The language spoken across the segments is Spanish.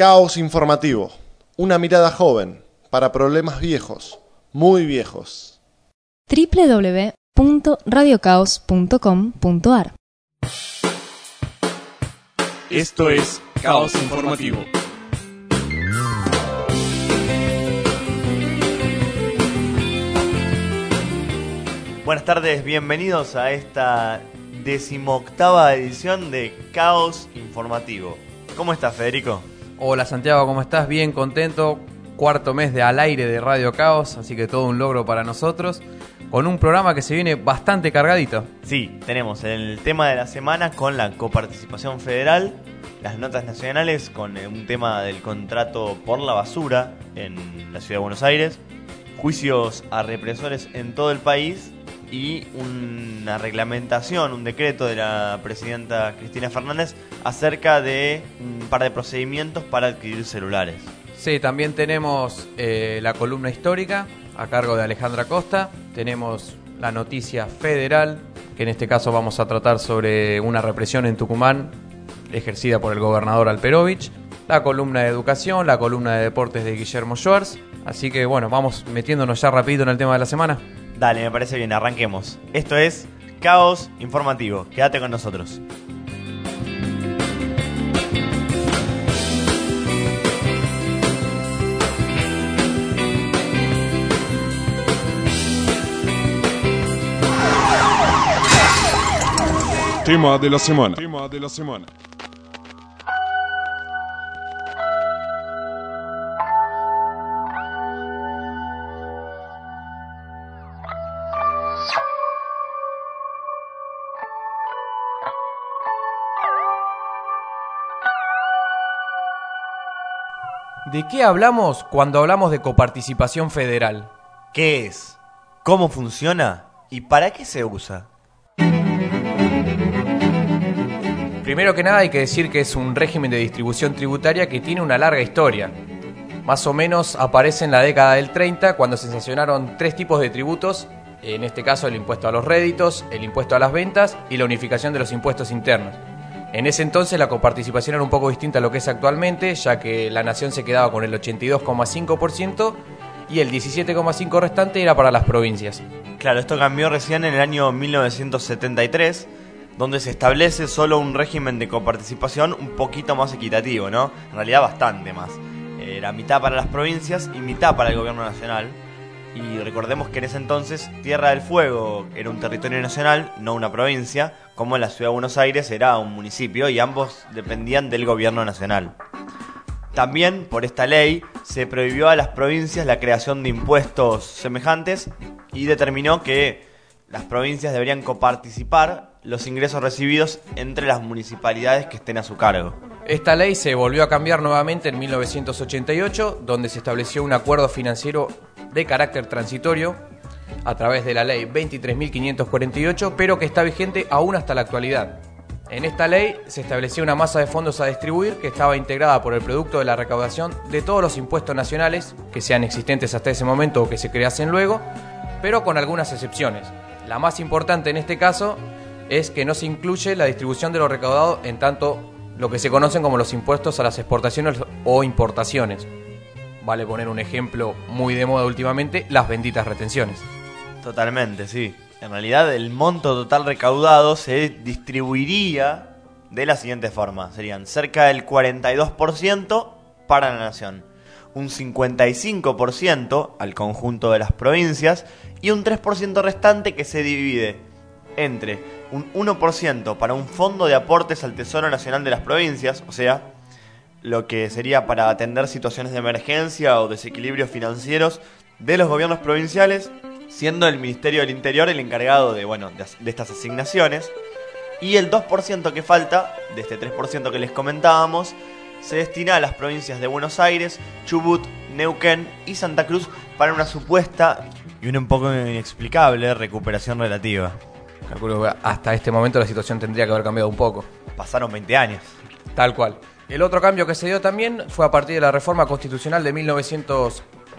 Caos informativo, una mirada joven para problemas viejos, muy viejos. www.radiocaos.com.ar. Esto es Caos Informativo. Buenas tardes, bienvenidos a esta 18ª edición de Caos Informativo. ¿Cómo estás, Federico? Hola Santiago, ¿cómo estás? Bien, contento. Cuarto mes de al aire de Radio Caos, así que todo un logro para nosotros. Con un programa que se viene bastante cargadito. Sí, tenemos el tema de la semana con la coparticipación federal, las notas nacionales con un tema del contrato por la basura en la ciudad de Buenos Aires, juicios a represores en todo el país y una reglamentación, un decreto de la presidenta Cristina Fernández acerca de un par de procedimientos para adquirir celulares. Sí, también tenemos la columna histórica a cargo de Alejandra Costa. Tenemos la noticia federal, que en este caso vamos a tratar sobre una represión en Tucumán ejercida por el gobernador Alperovich. La columna de educación, la columna de deportes de Guillermo Schwartz. Así que bueno, vamos metiéndonos ya rapidito en el tema de la semana. Dale, me parece bien, arranquemos. Esto es Caos Informativo. Quédate con nosotros. Tema de la semana. ¿De qué hablamos cuando hablamos de coparticipación federal? ¿Qué es? ¿Cómo funciona? ¿Y para qué se usa? Primero que nada hay que decir que es un régimen de distribución tributaria que tiene una larga historia. Más o menos aparece en la década del 30 cuando se sancionaron tres tipos de tributos, en este caso el impuesto a los réditos, el impuesto a las ventas y la unificación de los impuestos internos. En ese entonces la coparticipación era un poco distinta a lo que es actualmente, ya que la nación se quedaba con el 82,5% y el 17,5% restante era para las provincias. Claro, esto cambió recién en el año 1973, donde se establece solo un régimen de coparticipación un poquito más equitativo, ¿no? En realidad bastante más. Era mitad para las provincias y mitad para el gobierno nacional. Y recordemos que en ese entonces Tierra del Fuego era un territorio nacional, no una provincia, como la ciudad de Buenos Aires era un municipio y ambos dependían del gobierno nacional. También, por esta ley, se prohibió a las provincias la creación de impuestos semejantes y determinó que las provincias deberían coparticipar los ingresos recibidos entre las municipalidades que estén a su cargo. Esta ley se volvió a cambiar nuevamente en 1988, donde se estableció un acuerdo financiero de carácter transitorio a través de la ley 23.548, pero que está vigente aún hasta la actualidad. En esta ley se establecía una masa de fondos a distribuir que estaba integrada por el producto de la recaudación de todos los impuestos nacionales que sean existentes hasta ese momento o que se creasen luego, pero con algunas excepciones. La más importante en este caso es que no se incluye la distribución de lo recaudado en tanto lo que se conocen como los impuestos a las exportaciones o importaciones. Vale poner un ejemplo muy de moda últimamente, las benditas retenciones. Totalmente, sí. En realidad el monto total recaudado se distribuiría de la siguiente forma. Serían cerca del 42% para la nación, un 55% al conjunto de las provincias y un 3% restante que se divide entre un 1% para un fondo de aportes al Tesoro Nacional de las provincias, o sea, lo que sería para atender situaciones de emergencia o desequilibrios financieros de los gobiernos provinciales, siendo el Ministerio del Interior el encargado de estas asignaciones, y el 2% que falta, de este 3% que les comentábamos, se destina a las provincias de Buenos Aires, Chubut, Neuquén y Santa Cruz para una supuesta y una un poco inexplicable recuperación relativa. Calculo que hasta este momento la situación tendría que haber cambiado un poco. Pasaron 20 años. Tal cual. El otro cambio que se dio también fue a partir de la reforma constitucional de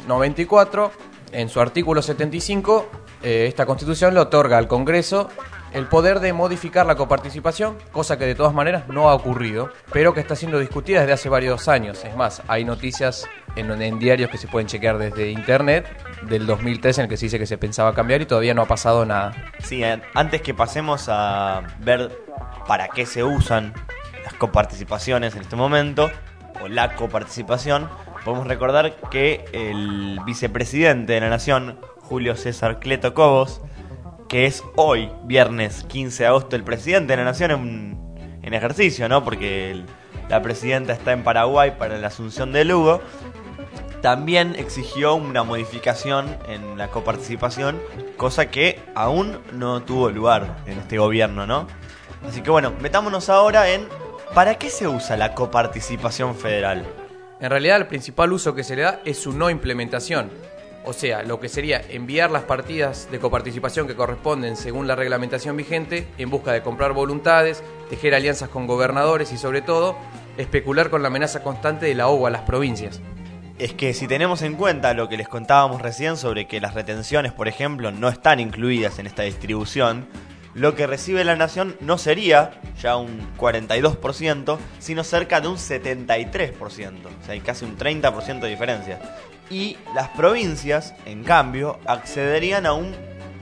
1994. En su artículo 75, esta constitución le otorga al Congreso el poder de modificar la coparticipación, cosa que de todas maneras no ha ocurrido, pero que está siendo discutida desde hace varios años. Es más, hay noticias en diarios que se pueden chequear desde internet del 2003 en el que se dice que se pensaba cambiar y todavía no ha pasado nada. Sí, antes que pasemos a ver para qué se usan las coparticipaciones en este momento, o la coparticipación, podemos recordar que el vicepresidente de la Nación, Julio César Cleto Cobos, que es hoy, viernes 15 de agosto, el presidente de la Nación en ejercicio, ¿no? Porque la presidenta está en Paraguay para la asunción de Lugo, también exigió una modificación en la coparticipación, cosa que aún no tuvo lugar en este gobierno, ¿no? Así que bueno, metámonos ahora en ¿para qué se usa la coparticipación federal? En realidad el principal uso que se le da es su no implementación. O sea, lo que sería enviar las partidas de coparticipación que corresponden según la reglamentación vigente en busca de comprar voluntades, tejer alianzas con gobernadores y sobre todo especular con la amenaza constante del ahogo a las provincias. Es que si tenemos en cuenta lo que les contábamos recién sobre que las retenciones, por ejemplo, no están incluidas en esta distribución, lo que recibe la Nación no sería ya un 42%, sino cerca de un 73%. O sea, hay casi un 30% de diferencia. Y las provincias, en cambio, accederían a un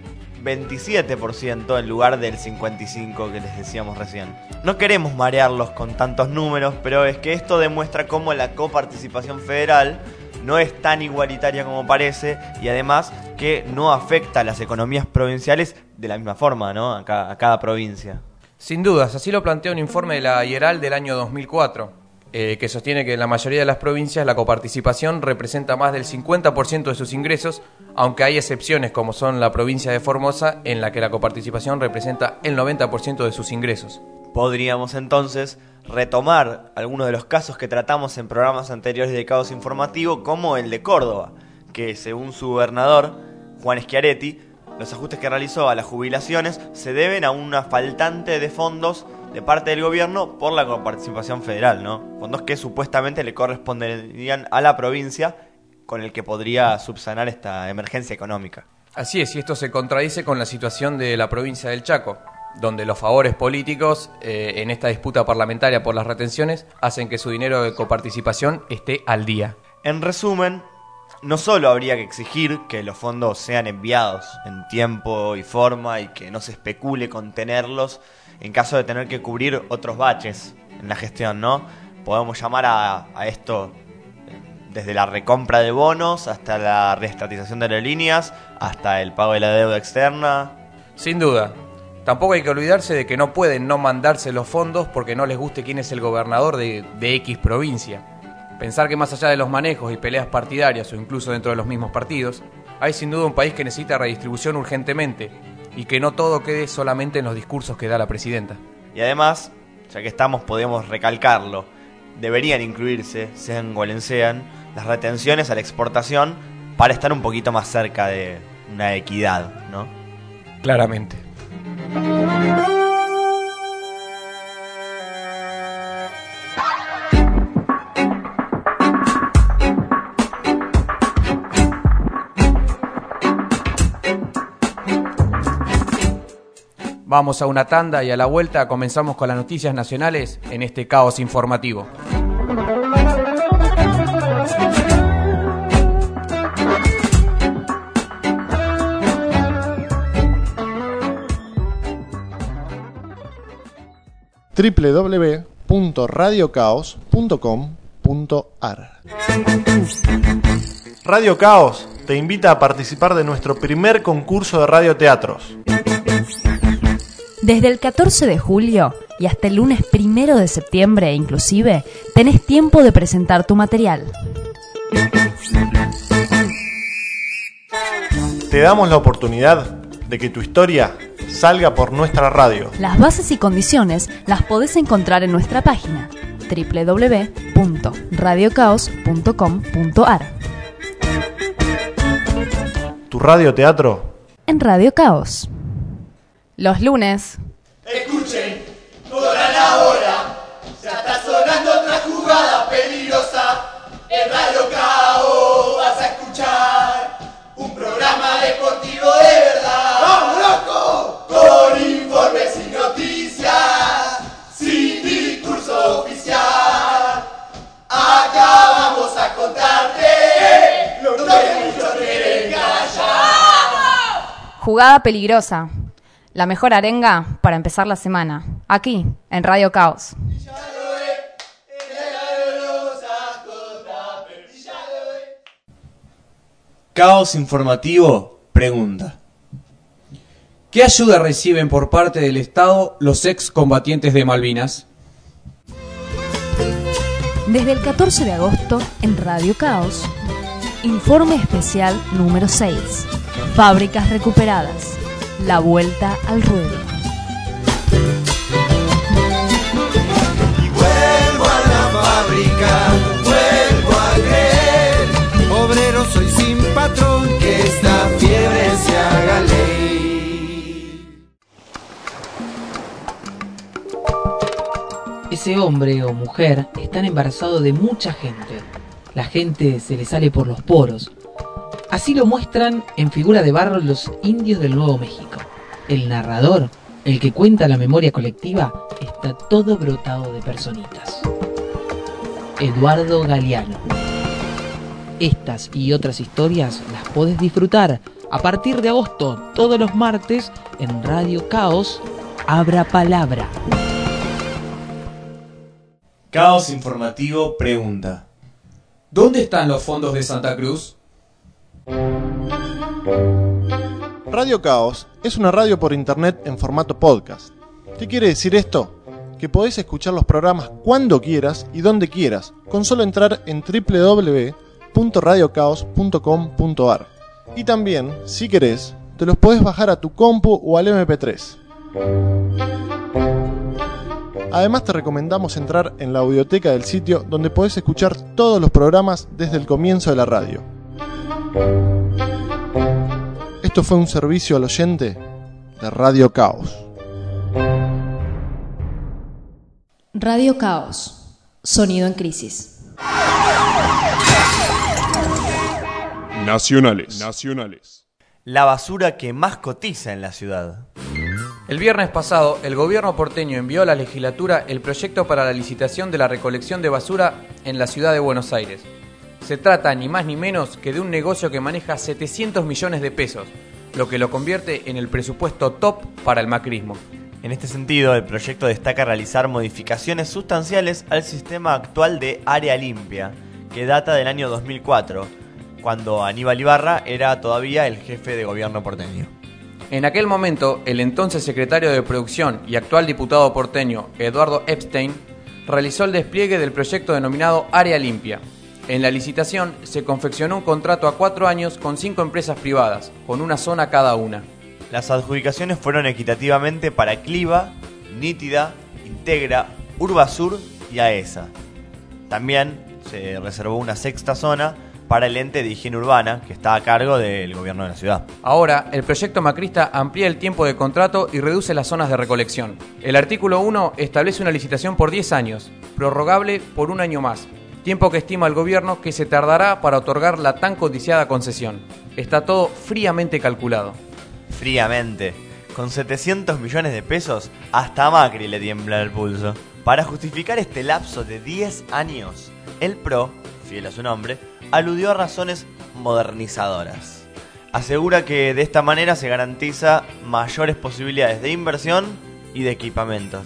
27% en lugar del 55% que les decíamos recién. No queremos marearlos con tantos números, pero es que esto demuestra cómo la coparticipación federal no es tan igualitaria como parece y además que no afecta a las economías provinciales de la misma forma, ¿no? A cada provincia. Sin dudas, así lo plantea un informe de la IERAL del año 2004. Que sostiene que en la mayoría de las provincias la coparticipación representa más del 50% de sus ingresos, aunque hay excepciones como son la provincia de Formosa, en la que la coparticipación representa el 90% de sus ingresos. Podríamos entonces retomar algunos de los casos que tratamos en programas anteriores de Caos Informativo, como el de Córdoba, que según su gobernador, Juan Schiaretti, los ajustes que realizó a las jubilaciones se deben a una faltante de fondos de parte del gobierno por la coparticipación federal, ¿no? Fondos que supuestamente le corresponderían a la provincia con el que podría subsanar esta emergencia económica. Así es, y esto se contradice con la situación de la provincia del Chaco, donde los favores políticos en esta disputa parlamentaria por las retenciones hacen que su dinero de coparticipación esté al día. En resumen, no solo habría que exigir que los fondos sean enviados en tiempo y forma y que no se especule con tenerlos en caso de tener que cubrir otros baches en la gestión, ¿no? Podemos llamar a esto desde la recompra de bonos hasta la reestatización de aerolíneas, hasta el pago de la deuda externa. Sin duda. Tampoco hay que olvidarse de que no pueden no mandarse los fondos porque no les guste quién es el gobernador de X provincia. Pensar que más allá de los manejos y peleas partidarias o incluso dentro de los mismos partidos, hay sin duda un país que necesita redistribución urgentemente y que no todo quede solamente en los discursos que da la presidenta. Y además, ya que estamos, podemos recalcarlo, deberían incluirse, sean cuales sean, las retenciones a la exportación para estar un poquito más cerca de una equidad, ¿no? Claramente. Vamos a una tanda y a la vuelta comenzamos con las noticias nacionales en este Caos Informativo. www.radiocaos.com.ar. Radio Caos te invita a participar de nuestro primer concurso de radioteatros. Desde el 14 de julio y hasta el lunes 1 de septiembre inclusive, tenés tiempo de presentar tu material. Te damos la oportunidad de que tu historia salga por nuestra radio. Las bases y condiciones las podés encontrar en nuestra página www.radiocaos.com.ar. Tu radioteatro en Radio Caos. Los lunes. Escuchen, toda la hora, ya está sonando otra jugada peligrosa. En Radio Caos vas a escuchar un programa deportivo de verdad. ¡Vamos, loco! Con información Jugada peligrosa. La mejor arenga para empezar la semana. Aquí, en Radio Caos. Caos Informativo pregunta: ¿qué ayuda reciben por parte del Estado los excombatientes de Malvinas? Desde el 14 de agosto, en Radio Caos, informe especial número 6. Fábricas recuperadas. La vuelta al ruedo. Y vuelvo a la fábrica, vuelvo a creer. Obrero soy sin patrón, que esta fiebre se haga ley. Ese hombre o mujer están embarazados de mucha gente. La gente se le sale por los poros. Así lo muestran en figura de barro los indios del Nuevo México. El narrador, el que cuenta la memoria colectiva, está todo brotado de personitas. Eduardo Galeano. Estas y otras historias las podés disfrutar a partir de agosto, todos los martes, en Radio Caos, Abra Palabra. Caos Informativo pregunta: ¿dónde están los fondos de Santa Cruz? Radio Caos es una radio por internet en formato podcast. ¿Qué quiere decir esto? Que podés escuchar los programas cuando quieras y donde quieras, con solo entrar en www.radiocaos.com.ar. Y también, si querés, te los podés bajar a tu compu o al MP3. Además te recomendamos entrar en la audioteca del sitio, donde podés escuchar todos los programas desde el comienzo de la radio. Esto fue un servicio al oyente de Radio Caos. Radio Caos. Sonido en crisis. Nacionales. La basura que más cotiza en la ciudad. El viernes pasado, el gobierno porteño envió a la legislatura el proyecto para la licitación de la recolección de basura en la ciudad de Buenos Aires. Se trata ni más ni menos que de un negocio que maneja 700 millones de pesos, lo que lo convierte en el presupuesto top para el macrismo. En este sentido, el proyecto destaca realizar modificaciones sustanciales al sistema actual de área limpia, que data del año 2004, cuando Aníbal Ibarra era todavía el jefe de gobierno porteño. En aquel momento, el entonces secretario de Producción y actual diputado porteño, Eduardo Epstein, realizó el despliegue del proyecto denominado Área Limpia. En la licitación se confeccionó un contrato a 4 años con 5 empresas privadas, con una zona cada una. Las adjudicaciones fueron equitativamente para Cliva, Nítida, Integra, Urbasur y AESA. También se reservó una 6ª zona para el ente de higiene urbana, que está a cargo del gobierno de la ciudad. Ahora, el proyecto macrista amplía el tiempo de contrato y reduce las zonas de recolección. El artículo 1 establece una licitación por 10 años, prorrogable por 1 año más, tiempo que estima el gobierno que se tardará para otorgar la tan codiciada concesión. Está todo fríamente calculado. Fríamente. Con 700 millones de pesos, hasta a Macri le tiembla el pulso. Para justificar este lapso de 10 años, el PRO, fiel a su nombre, aludió a razones modernizadoras. Asegura que de esta manera se garantiza mayores posibilidades de inversión y de equipamientos.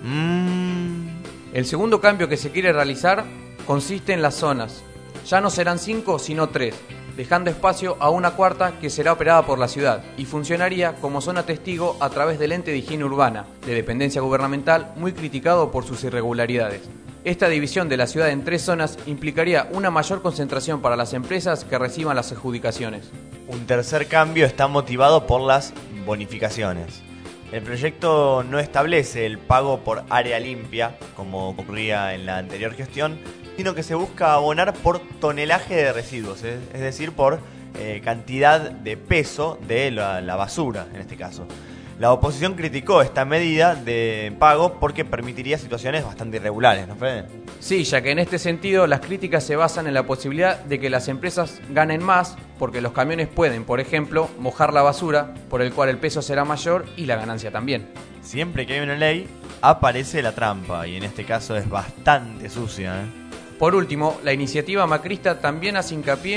El segundo cambio que se quiere realizar consiste en las zonas. Ya no serán 5, sino 3, dejando espacio a una 4ª que será operada por la ciudad y funcionaría como zona testigo a través del ente de higiene urbana, de dependencia gubernamental muy criticado por sus irregularidades. Esta división de la ciudad en 3 zonas implicaría una mayor concentración para las empresas que reciban las adjudicaciones. Un tercer cambio está motivado por las bonificaciones. El proyecto no establece el pago por área limpia, como ocurría en la anterior gestión, sino que se busca abonar por tonelaje de residuos, es decir, por cantidad de peso de la basura, en este caso. La oposición criticó esta medida de pago porque permitiría situaciones bastante irregulares, ¿no, Fede? Sí, ya que en este sentido las críticas se basan en la posibilidad de que las empresas ganen más porque los camiones pueden, por ejemplo, mojar la basura, por el cual el peso será mayor y la ganancia también. Siempre que hay una ley, aparece la trampa, y en este caso es bastante sucia, ¿eh? Por último, la iniciativa macrista también hace hincapié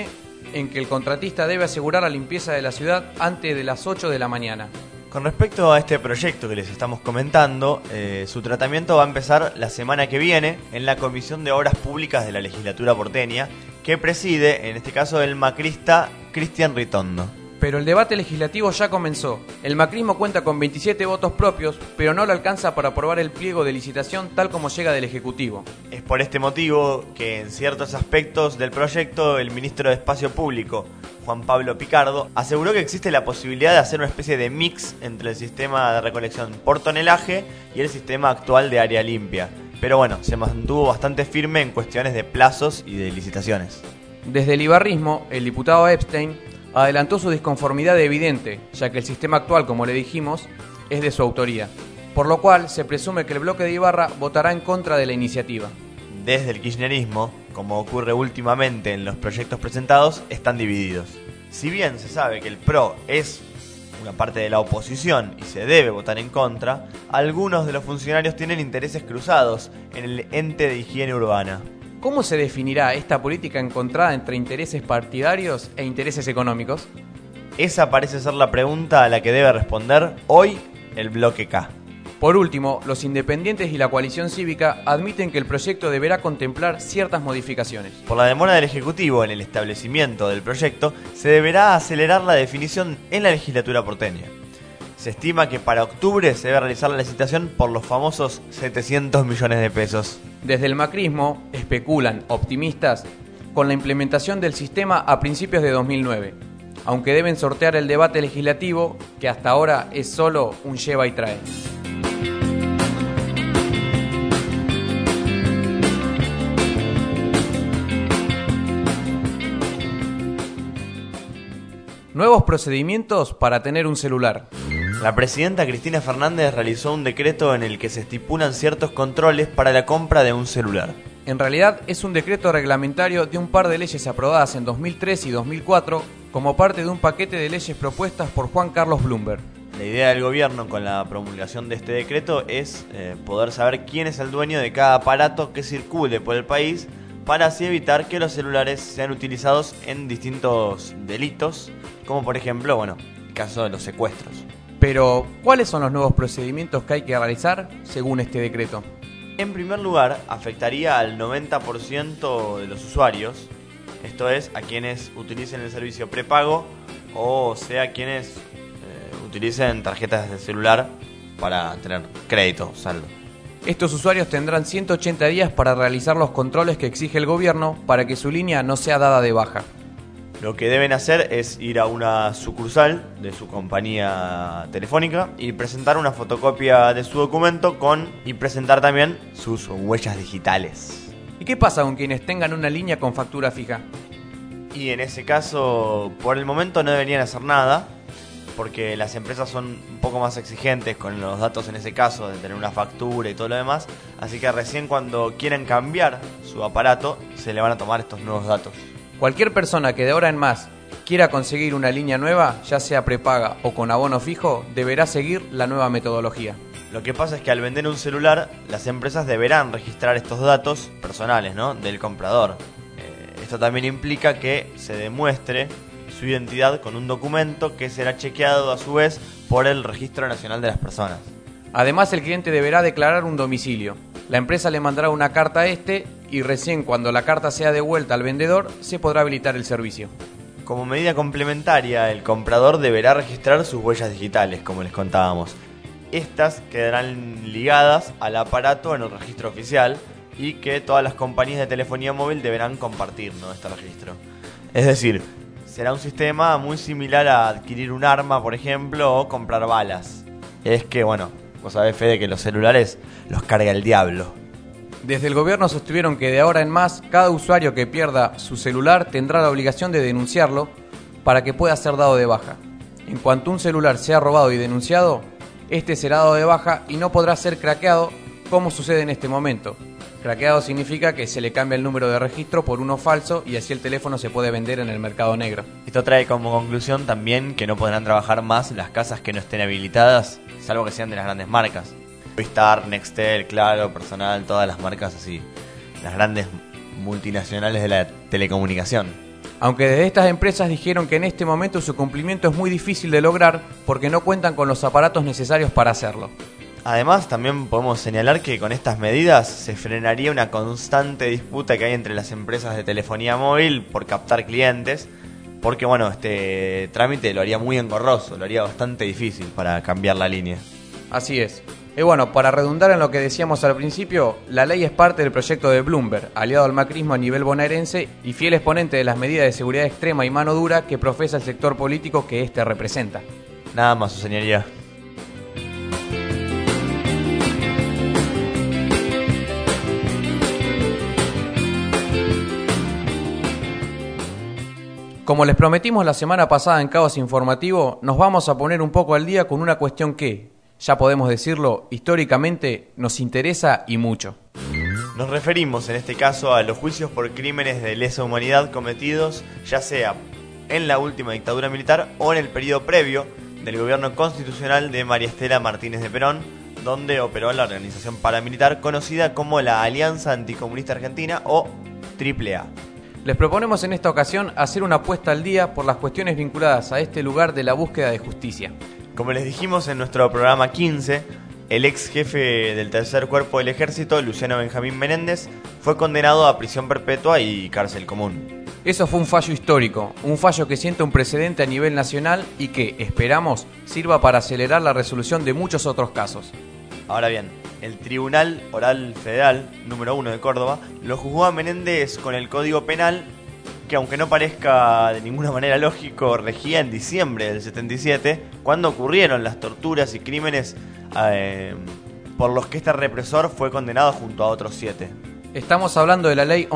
en que el contratista debe asegurar la limpieza de la ciudad antes de las 8 de la mañana. Con respecto a este proyecto que les estamos comentando, su tratamiento va a empezar la semana que viene en la Comisión de Obras Públicas de la Legislatura porteña, que preside, en este caso, el macrista Cristian Ritondo. Pero el debate legislativo ya comenzó. El macrismo cuenta con 27 votos propios, pero no lo alcanza para aprobar el pliego de licitación tal como llega del Ejecutivo. Es por este motivo que en ciertos aspectos del proyecto el ministro de Espacio Público, Juan Pablo Picardo, aseguró que existe la posibilidad de hacer una especie de mix entre el sistema de recolección por tonelaje y el sistema actual de área limpia. Pero bueno, se mantuvo bastante firme en cuestiones de plazos y de licitaciones. Desde el ibarrismo, el diputado Epstein adelantó su disconformidad evidente, ya que el sistema actual, como le dijimos, es de su autoría, por lo cual se presume que el bloque de Ibarra votará en contra de la iniciativa. Desde el kirchnerismo, como ocurre últimamente en los proyectos presentados, están divididos. Si bien se sabe que el PRO es una parte de la oposición y se debe votar en contra, algunos de los funcionarios tienen intereses cruzados en el ente de higiene urbana. ¿Cómo se definirá esta política encontrada entre intereses partidarios e intereses económicos? Esa parece ser la pregunta a la que debe responder hoy el bloque K. Por último, los independientes y la coalición cívica admiten que el proyecto deberá contemplar ciertas modificaciones. Por la demora del Ejecutivo en el establecimiento del proyecto, se deberá acelerar la definición en la legislatura porteña. Se estima que para octubre se debe realizar la licitación por los famosos 700 millones de pesos. Desde el macrismo especulan, optimistas, con la implementación del sistema a principios de 2009, aunque deben sortear el debate legislativo, que hasta ahora es solo un lleva y trae. Nuevos procedimientos para tener un celular. La presidenta Cristina Fernández realizó un decreto en el que se estipulan ciertos controles para la compra de un celular. En realidad es un decreto reglamentario de un par de leyes aprobadas en 2003 y 2004 como parte de un paquete de leyes propuestas por Juan Carlos Bloomberg. La idea del gobierno con la promulgación de este decreto es poder saber quién es el dueño de cada aparato que circule por el país para así evitar que los celulares sean utilizados en distintos delitos, como por ejemplo, el caso de los secuestros. Pero, ¿cuáles son los nuevos procedimientos que hay que realizar según este decreto? En primer lugar, afectaría al 90% de los usuarios, esto es, a quienes utilicen el servicio prepago o sea, quienes utilicen tarjetas de celular para tener crédito, saldo. Estos usuarios tendrán 180 días para realizar los controles que exige el gobierno para que su línea no sea dada de baja. Lo que deben hacer es ir a una sucursal de su compañía telefónica y presentar una fotocopia de su documento y presentar también sus huellas digitales. ¿Y qué pasa con quienes tengan una línea con factura fija? Y en ese caso, por el momento no deberían hacer nada, porque las empresas son un poco más exigentes con los datos en ese caso, de tener una factura y todo lo demás, así que recién cuando quieran cambiar su aparato, se le van a tomar estos nuevos datos. Cualquier persona que de ahora en más quiera conseguir una línea nueva, ya sea prepaga o con abono fijo, deberá seguir la nueva metodología. Lo que pasa es que al vender un celular, las empresas deberán registrar estos datos personales, del comprador. Esto también implica que se demuestre su identidad con un documento que será chequeado a su vez por el Registro Nacional de las Personas. Además, el cliente deberá declarar un domicilio. La empresa le mandará una carta a y recién cuando la carta sea devuelta al vendedor se podrá habilitar el servicio. Como medida complementaria, el comprador deberá registrar sus huellas digitales, como les contábamos. Estas quedarán ligadas al aparato en el registro oficial y que todas las compañías de telefonía móvil deberán compartir este registro. Es decir, será un sistema muy similar a adquirir un arma, por ejemplo, o comprar balas. Es que, vos sabés, Fede, que los celulares los carga el diablo. Desde el gobierno sostuvieron que de ahora en más, cada usuario que pierda su celular tendrá la obligación de denunciarlo para que pueda ser dado de baja. En cuanto un celular sea robado y denunciado, este será dado de baja y no podrá ser craqueado como sucede en este momento. Craqueado significa que se le cambia el número de registro por uno falso y así el teléfono se puede vender en el mercado negro. Esto trae como conclusión también que no podrán trabajar más las casas que no estén habilitadas, salvo que sean de las grandes marcas. Movistar, Nextel, Claro, Personal, todas las marcas así, las grandes multinacionales de la telecomunicación. Aunque desde estas empresas dijeron que en este momento su cumplimiento es muy difícil de lograr porque no cuentan con los aparatos necesarios para hacerlo. Además, también podemos señalar que con estas medidas se frenaría una constante disputa que hay entre las empresas de telefonía móvil por captar clientes, porque bueno, este trámite lo haría muy engorroso, lo haría bastante difícil para cambiar la línea. Así es. Y bueno, para redundar en lo que decíamos al principio, la ley es parte del proyecto de Bloomberg, aliado al macrismo a nivel bonaerense y fiel exponente de las medidas de seguridad extrema y mano dura que profesa el sector político que éste representa. Nada más, su señoría. Como les prometimos la semana pasada en Caos Informativo, nos vamos a poner un poco al día con una cuestión que, ya podemos decirlo, históricamente nos interesa y mucho. Nos referimos en este caso a los juicios por crímenes de lesa humanidad cometidos ya sea en la última dictadura militar o en el periodo previo del gobierno constitucional de María Estela Martínez de Perón, donde operó la organización paramilitar conocida como la Alianza Anticomunista Argentina o AAA. Les proponemos en esta ocasión hacer una apuesta al día por las cuestiones vinculadas a este lugar de la búsqueda de justicia. Como les dijimos en nuestro programa 15, el ex jefe del Tercer Cuerpo del Ejército, Luciano Benjamín Menéndez, fue condenado a prisión perpetua y cárcel común. Eso fue un fallo histórico, un fallo que sienta un precedente a nivel nacional y que, esperamos, sirva para acelerar la resolución de muchos otros casos. Ahora bien, el Tribunal Oral Federal número 1 de Córdoba lo juzgó a Menéndez con el Código Penal, que aunque no parezca de ninguna manera lógico, regía en diciembre del 77, cuando ocurrieron las torturas y crímenes por los que este represor fue condenado junto a otros 7. Estamos hablando de la ley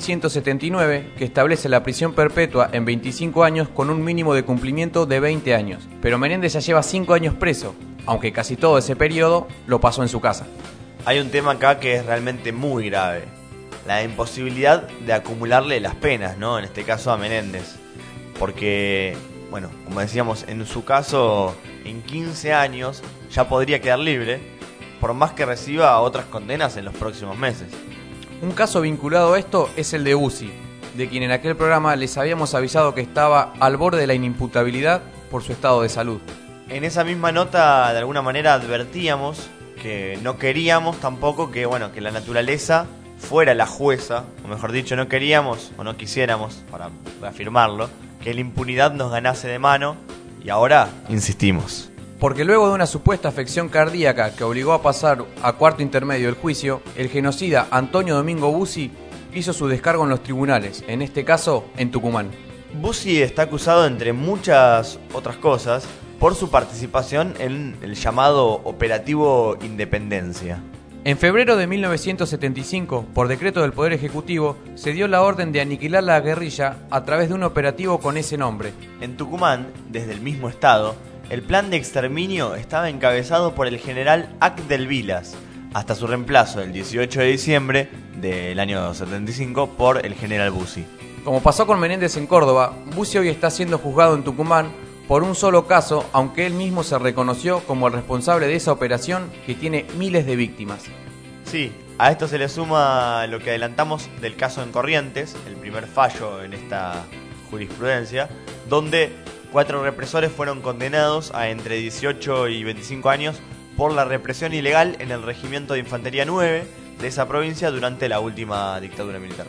11.179, que establece la prisión perpetua en 25 años con un mínimo de cumplimiento de 20 años. Pero Menéndez ya lleva 5 años preso, aunque casi todo ese periodo lo pasó en su casa. Hay un tema acá que es realmente muy grave: la imposibilidad de acumularle las penas, ¿no? En este caso a Menéndez. Porque, bueno, como decíamos, en su caso, en 15 años ya podría quedar libre, por más que reciba otras condenas en los próximos meses. Un caso vinculado a esto es el de Bussi, de quien en aquel programa les habíamos avisado que estaba al borde de la inimputabilidad por su estado de salud. En esa misma nota, de alguna manera, advertíamos que no queríamos tampoco que la naturaleza fuera la jueza, o mejor dicho, no queríamos o no quisiéramos, para reafirmarlo, que la impunidad nos ganase de mano, y ahora insistimos. Porque luego de una supuesta afección cardíaca que obligó a pasar a cuarto intermedio el juicio, el genocida Antonio Domingo Bussi hizo su descargo en los tribunales, en este caso en Tucumán. Bussi está acusado, entre muchas otras cosas, por su participación en el llamado Operativo Independencia. En febrero de 1975, por decreto del Poder Ejecutivo, se dio la orden de aniquilar la guerrilla a través de un operativo con ese nombre. En Tucumán, desde el mismo estado, el plan de exterminio estaba encabezado por el general Acdel Vilas, hasta su reemplazo el 18 de diciembre del año 75 por el general Bussi. Como pasó con Menéndez en Córdoba, Bussi hoy está siendo juzgado en Tucumán por un solo caso, aunque él mismo se reconoció como el responsable de esa operación que tiene miles de víctimas. Sí, a esto se le suma lo que adelantamos del caso en Corrientes, el primer fallo en esta jurisprudencia, donde 4 represores fueron condenados a entre 18 y 25 años por la represión ilegal en el Regimiento de Infantería 9 de esa provincia durante la última dictadura militar.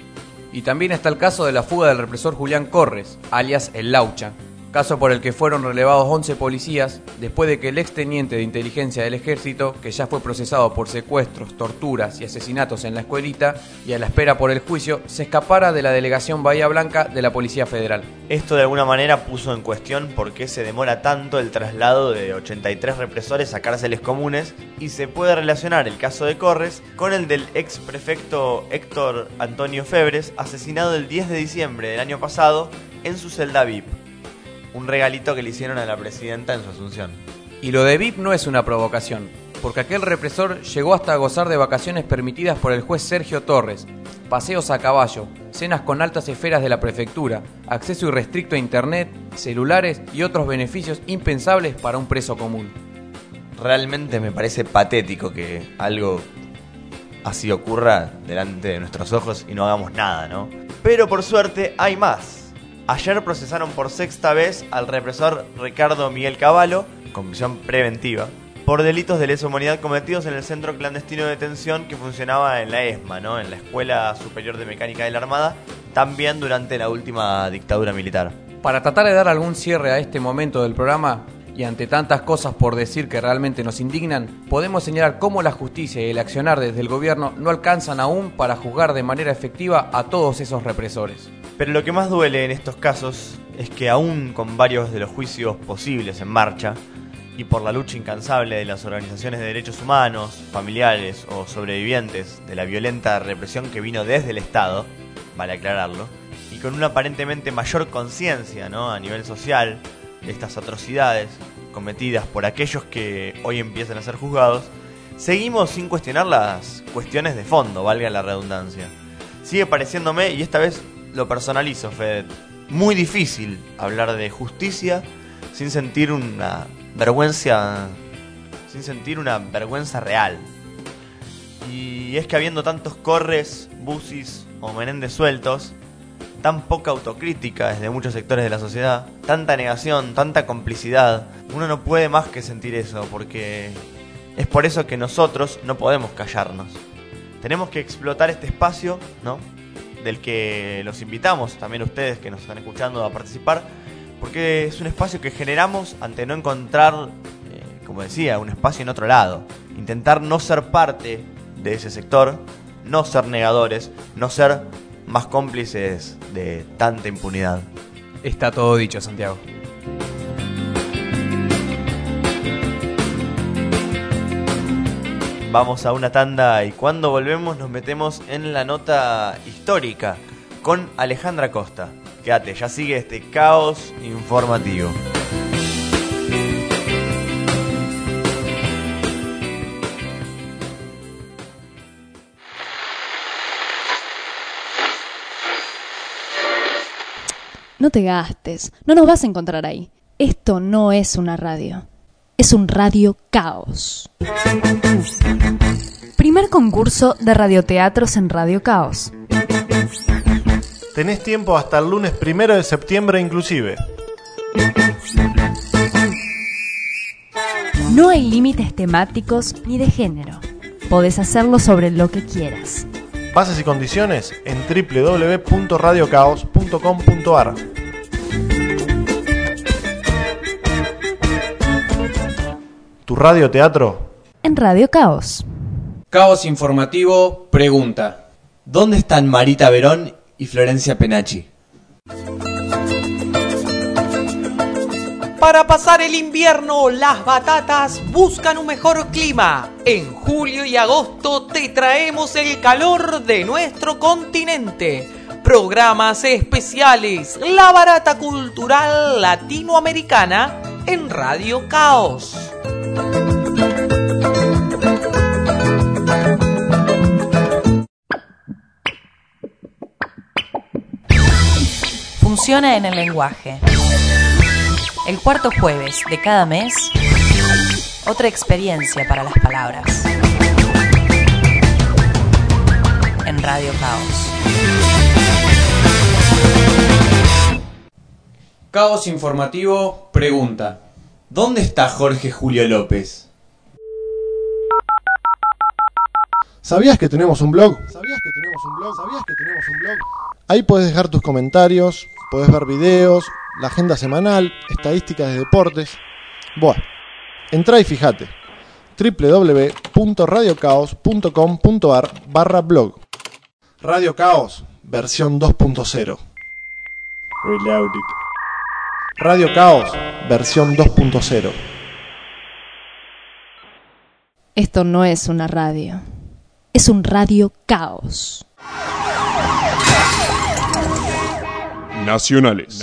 Y también está el caso de la fuga del represor Julián Corres, alias El Laucha, caso por el que fueron relevados 11 policías después de que el exteniente de inteligencia del ejército, que ya fue procesado por secuestros, torturas y asesinatos en la escuelita y a la espera por el juicio, se escapara de la delegación Bahía Blanca de la Policía Federal. Esto de alguna manera puso en cuestión por qué se demora tanto el traslado de 83 represores a cárceles comunes, y se puede relacionar el caso de Corres con el del ex prefecto Héctor Antonio Febres, asesinado el 10 de diciembre del año pasado en su celda VIP. Un regalito que le hicieron a la presidenta en su asunción. Y lo de VIP no es una provocación, porque aquel represor llegó hasta gozar de vacaciones permitidas por el juez Sergio Torres, paseos a caballo, cenas con altas esferas de la prefectura, acceso irrestricto a internet, celulares y otros beneficios impensables para un preso común. Realmente me parece patético que algo así ocurra delante de nuestros ojos y no hagamos nada, ¿no? Pero por suerte hay más. Ayer procesaron por sexta vez al represor Ricardo Miguel Cavallo, con prisión preventiva, por delitos de lesa humanidad cometidos en el centro clandestino de detención que funcionaba en la ESMA, ¿no? En la Escuela Superior de Mecánica de la Armada, también durante la última dictadura militar. Para tratar de dar algún cierre a este momento del programa, y ante tantas cosas por decir que realmente nos indignan, podemos señalar cómo la justicia y el accionar desde el gobierno no alcanzan aún para juzgar de manera efectiva a todos esos represores. Pero lo que más duele en estos casos es que aún con varios de los juicios posibles en marcha, y por la lucha incansable de las organizaciones de derechos humanos, familiares o sobrevivientes de la violenta represión que vino desde el Estado, vale aclararlo, y con una aparentemente mayor conciencia, ¿no?, a nivel social de estas atrocidades cometidas por aquellos que hoy empiezan a ser juzgados, seguimos sin cuestionar las cuestiones de fondo, valga la redundancia. Sigue pareciéndome, y esta vez lo personalizo, Fede, muy difícil hablar de justicia sin sentir una vergüenza real. Y es que habiendo tantos Corres, Busis o Menéndez sueltos, tan poca autocrítica desde muchos sectores de la sociedad, tanta negación, tanta complicidad, uno no puede más que sentir eso, porque es por eso que nosotros no podemos callarnos. Tenemos que explotar este espacio, ¿no?, del que los invitamos también a ustedes que nos están escuchando a participar, porque es un espacio que generamos ante no encontrar, como decía, un espacio en otro lado. Intentar no ser parte de ese sector, no ser negadores, no ser más cómplices de tanta impunidad. Está todo dicho, Santiago. Vamos a una tanda y cuando volvemos nos metemos en la nota histórica con Alejandra Costa. Quédate, ya sigue este caos informativo. No te gastes, no nos vas a encontrar ahí. Esto no es una radio, es un radio caos. Primer concurso de radioteatros en Radio Caos. Tenés tiempo hasta el lunes 1 de septiembre inclusive. No hay límites temáticos ni de género. Podés hacerlo sobre lo que quieras. Bases y condiciones en www.radiocaos.com.ar. Tu radioteatro en Radio Caos. Caos Informativo pregunta: ¿dónde están Marita Verón y Florencia Penachi? Para pasar el invierno, las batatas buscan un mejor clima. En julio y agosto te traemos el calor de nuestro continente. Programas especiales, la barata cultural latinoamericana en Radio Caos. Funciona en el lenguaje. El cuarto jueves de cada mes, otra experiencia para las palabras. En Radio Caos. Caos Informativo pregunta: ¿dónde está Jorge Julio López? ¿Sabías que tenemos un blog? Ahí podés dejar tus comentarios, podés ver videos, la agenda semanal, estadísticas de deportes. Buah, entrá y fíjate. www.radiocaos.com.ar/blog. Radio Caos, versión 2.0. Reloaded. Radio Caos, versión 2.0. Esto no es una radio, es un radio caos. Nacionales.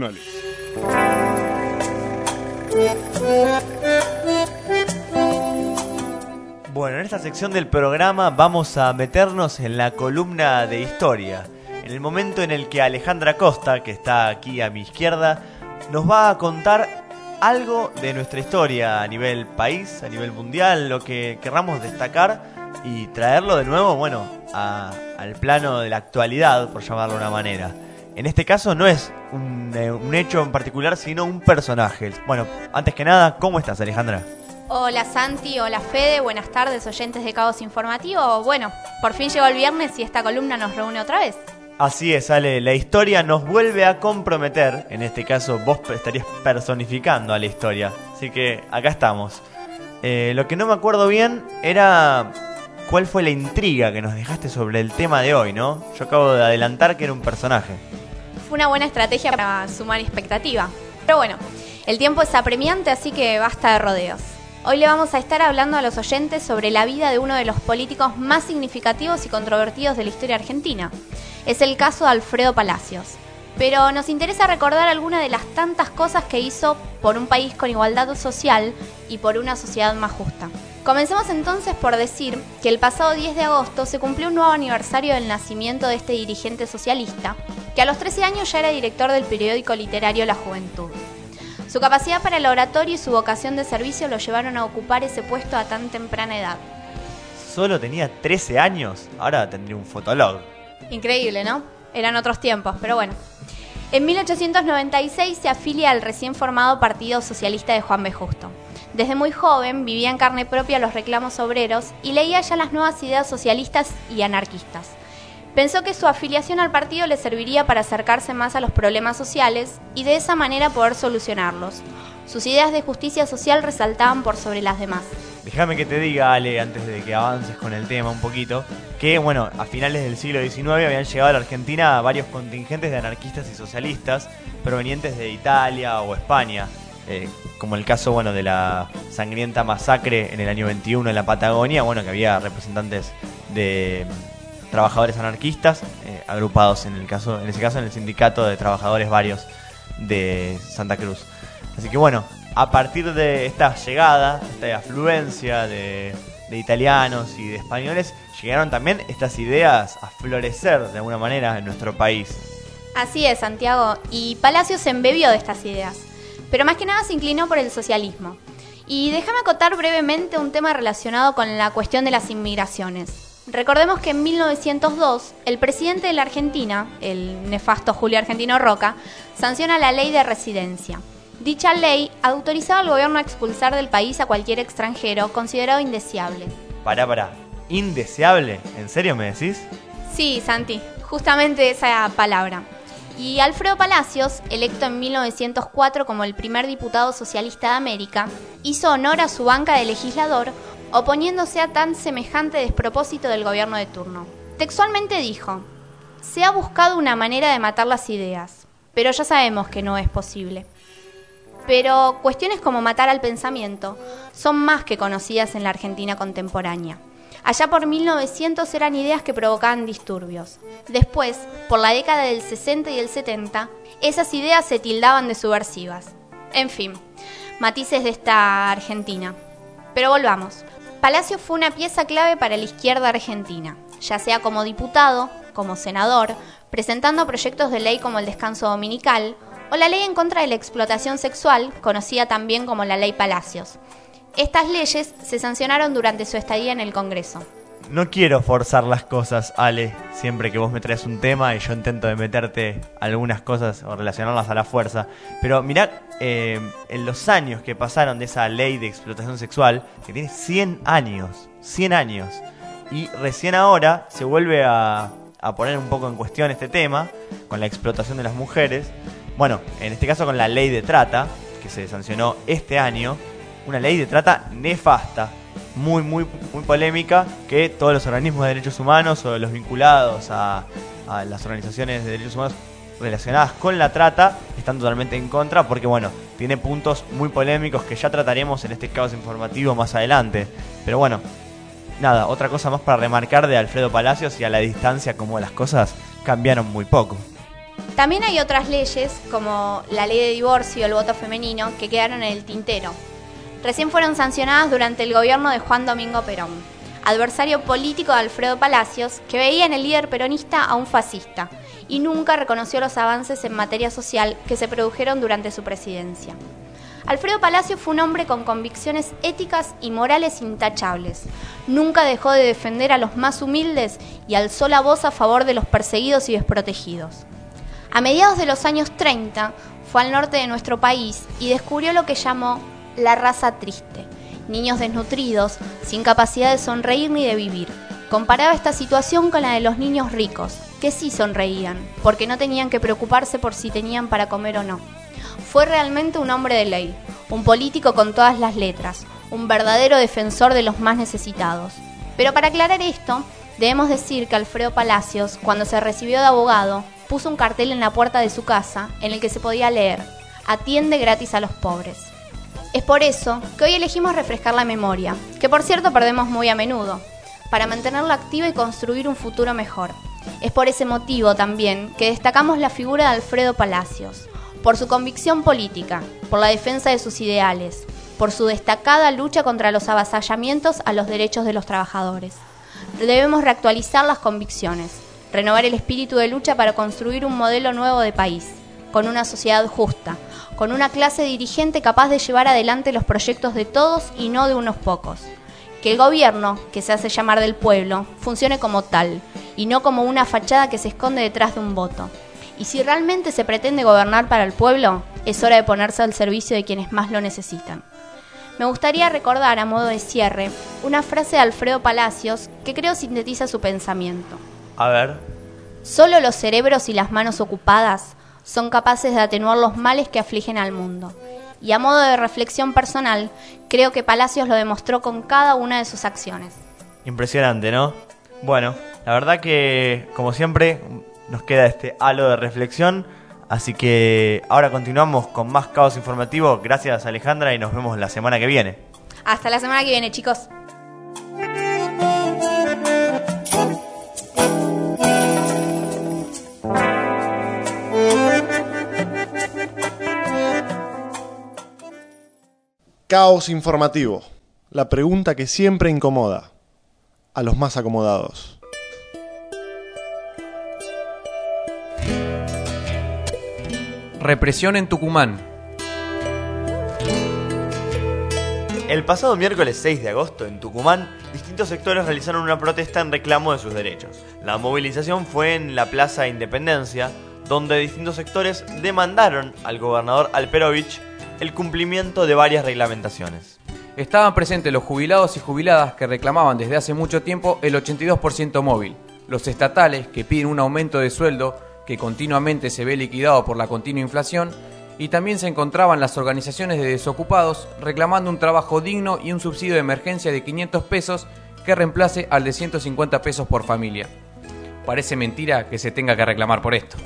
Bueno, en esta sección del programa vamos a meternos en la columna de historia, en el momento en el que Alejandra Costa, que está aquí a mi izquierda, nos va a contar algo de nuestra historia a nivel país, a nivel mundial, lo que querramos destacar y traerlo de nuevo, bueno, a al plano de la actualidad, por llamarlo de una manera. En este caso no es un hecho en particular, sino un personaje. Bueno, antes que nada, ¿cómo estás, Alejandra? Hola Santi, hola Fede, buenas tardes oyentes de Caos Informativo. Bueno, por fin llegó el viernes y esta columna nos reúne otra vez. Así es, Ale, la historia nos vuelve a comprometer. En este caso vos estarías personificando a la historia. Así que acá estamos. Lo que no me acuerdo bien era cuál fue la intriga que nos dejaste sobre el tema de hoy, ¿no? Yo acabo de adelantar que era un personaje. Fue una buena estrategia para sumar expectativa. Pero bueno, el tiempo es apremiante, así que basta de rodeos. Hoy le vamos a estar hablando a los oyentes sobre la vida de uno de los políticos más significativos y controvertidos de la historia argentina. Es el caso de Alfredo Palacios. Pero nos interesa recordar algunas de las tantas cosas que hizo por un país con igualdad social y por una sociedad más justa. Comencemos entonces por decir que el pasado 10 de agosto se cumplió un nuevo aniversario del nacimiento de este dirigente socialista, que a los 13 años ya era director del periódico literario La Juventud. Su capacidad para el oratorio y su vocación de servicio lo llevaron a ocupar ese puesto a tan temprana edad. Solo tenía 13 años, ahora tendría un fotolog. Increíble, ¿no? Eran otros tiempos, pero bueno. En 1896 se afilia al recién formado Partido Socialista de Juan B. Justo. Desde muy joven vivía en carne propia los reclamos obreros y leía ya las nuevas ideas socialistas y anarquistas. Pensó que su afiliación al partido le serviría para acercarse más a los problemas sociales y de esa manera poder solucionarlos. Sus ideas de justicia social resaltaban por sobre las demás. Déjame que te diga, Ale, antes de que avances con el tema un poquito, que bueno, a finales del siglo XIX habían llegado a la Argentina varios contingentes de anarquistas y socialistas provenientes de Italia o España, como el caso bueno de la sangrienta masacre en el año 21 en la Patagonia, bueno, que había representantes de trabajadores anarquistas agrupados en ese caso en el sindicato de trabajadores varios de Santa Cruz. Así que bueno, a partir de esta llegada, esta afluencia de italianos y de españoles, llegaron también estas ideas a florecer de alguna manera en nuestro país. Así es, Santiago, y Palacios se embebió de estas ideas, pero más que nada se inclinó por el socialismo. Y déjame acotar brevemente un tema relacionado con la cuestión de las inmigraciones. Recordemos que en 1902, el presidente de la Argentina, el nefasto Julio Argentino Roca, sanciona la ley de residencia. Dicha ley autorizaba al gobierno a expulsar del país a cualquier extranjero considerado indeseable. Pará, ¿indeseable? ¿En serio me decís? Sí, Santi, justamente esa palabra. Y Alfredo Palacios, electo en 1904 como el primer diputado socialista de América, hizo honor a su banca de legislador, oponiéndose a tan semejante despropósito del gobierno de turno. Textualmente dijo: "Se ha buscado una manera de matar las ideas, pero ya sabemos que no es posible". Pero cuestiones como matar al pensamiento son más que conocidas en la Argentina contemporánea. Allá por 1900 eran ideas que provocaban disturbios. Después, por la década del 60 y el 70, esas ideas se tildaban de subversivas. En fin, matices de esta Argentina. Pero volvamos. Palacios fue una pieza clave para la izquierda argentina, ya sea como diputado, como senador, presentando proyectos de ley como el descanso dominical, o la ley en contra de la explotación sexual, conocida también como la Ley Palacios. Estas leyes se sancionaron durante su estadía en el Congreso. No quiero forzar las cosas, Ale, siempre que vos me traes un tema y yo intento de meterte algunas cosas o relacionarlas a la fuerza. Pero mirá, en los años que pasaron de esa ley de explotación sexual, que tiene 100 años, y recién ahora se vuelve a poner un poco en cuestión este tema, con la explotación de las mujeres. Bueno, en este caso con la ley de trata, que se sancionó este año, una ley de trata nefasta, muy polémica, que todos los organismos de derechos humanos o los vinculados a las organizaciones de derechos humanos relacionadas con la trata están totalmente en contra, porque bueno, tiene puntos muy polémicos que ya trataremos en este caos informativo más adelante. Pero bueno, nada, otra cosa más para remarcar de Alfredo Palacios y a la distancia como las cosas cambiaron muy poco. También hay otras leyes, como la ley de divorcio o el voto femenino, que quedaron en el tintero. Recién fueron sancionadas durante el gobierno de Juan Domingo Perón, adversario político de Alfredo Palacios, que veía en el líder peronista a un fascista, y nunca reconoció los avances en materia social que se produjeron durante su presidencia. Alfredo Palacios fue un hombre con convicciones éticas y morales intachables. Nunca dejó de defender a los más humildes y alzó la voz a favor de los perseguidos y desprotegidos. A mediados de los años 30 fue al norte de nuestro país y descubrió lo que llamó la raza triste. Niños desnutridos, sin capacidad de sonreír ni de vivir. Comparaba esta situación con la de los niños ricos, que sí sonreían, porque no tenían que preocuparse por si tenían para comer o no. Fue realmente un hombre de ley, un político con todas las letras, un verdadero defensor de los más necesitados. Pero para aclarar esto, debemos decir que Alfredo Palacios, cuando se recibió de abogado, puso un cartel en la puerta de su casa en el que se podía leer: "Atiende gratis a los pobres". Es por eso que hoy elegimos refrescar la memoria, que por cierto perdemos muy a menudo, para mantenerla activa y construir un futuro mejor. Es por ese motivo también que destacamos la figura de Alfredo Palacios, por su convicción política, por la defensa de sus ideales, por su destacada lucha contra los avasallamientos a los derechos de los trabajadores. Debemos reactualizar las convicciones, renovar el espíritu de lucha para construir un modelo nuevo de país, con una sociedad justa, con una clase dirigente capaz de llevar adelante los proyectos de todos y no de unos pocos. Que el gobierno, que se hace llamar del pueblo, funcione como tal, y no como una fachada que se esconde detrás de un voto. Y si realmente se pretende gobernar para el pueblo, es hora de ponerse al servicio de quienes más lo necesitan. Me gustaría recordar, a modo de cierre, una frase de Alfredo Palacios que creo sintetiza su pensamiento. A ver. Solo los cerebros y las manos ocupadas son capaces de atenuar los males que afligen al mundo. Y a modo de reflexión personal, creo que Palacios lo demostró con cada una de sus acciones. Impresionante, ¿no? Bueno, la verdad que, como siempre, nos queda este halo de reflexión. Así que ahora continuamos con más Caos Informativo. Gracias, Alejandra, y nos vemos la semana que viene. Hasta la semana que viene, chicos. Caos Informativo. La pregunta que siempre incomoda a los más acomodados. Represión en Tucumán. El pasado miércoles 6 de agosto en Tucumán, distintos sectores realizaron una protesta en reclamo de sus derechos. La movilización fue en la Plaza Independencia, donde distintos sectores demandaron al gobernador Alperovich el cumplimiento de varias reglamentaciones. Estaban presentes los jubilados y jubiladas que reclamaban desde hace mucho tiempo el 82% móvil, los estatales que piden un aumento de sueldo que continuamente se ve liquidado por la continua inflación, y también se encontraban las organizaciones de desocupados reclamando un trabajo digno y un subsidio de emergencia de 500 pesos que reemplace al de 150 pesos por familia. Parece mentira que se tenga que reclamar por esto.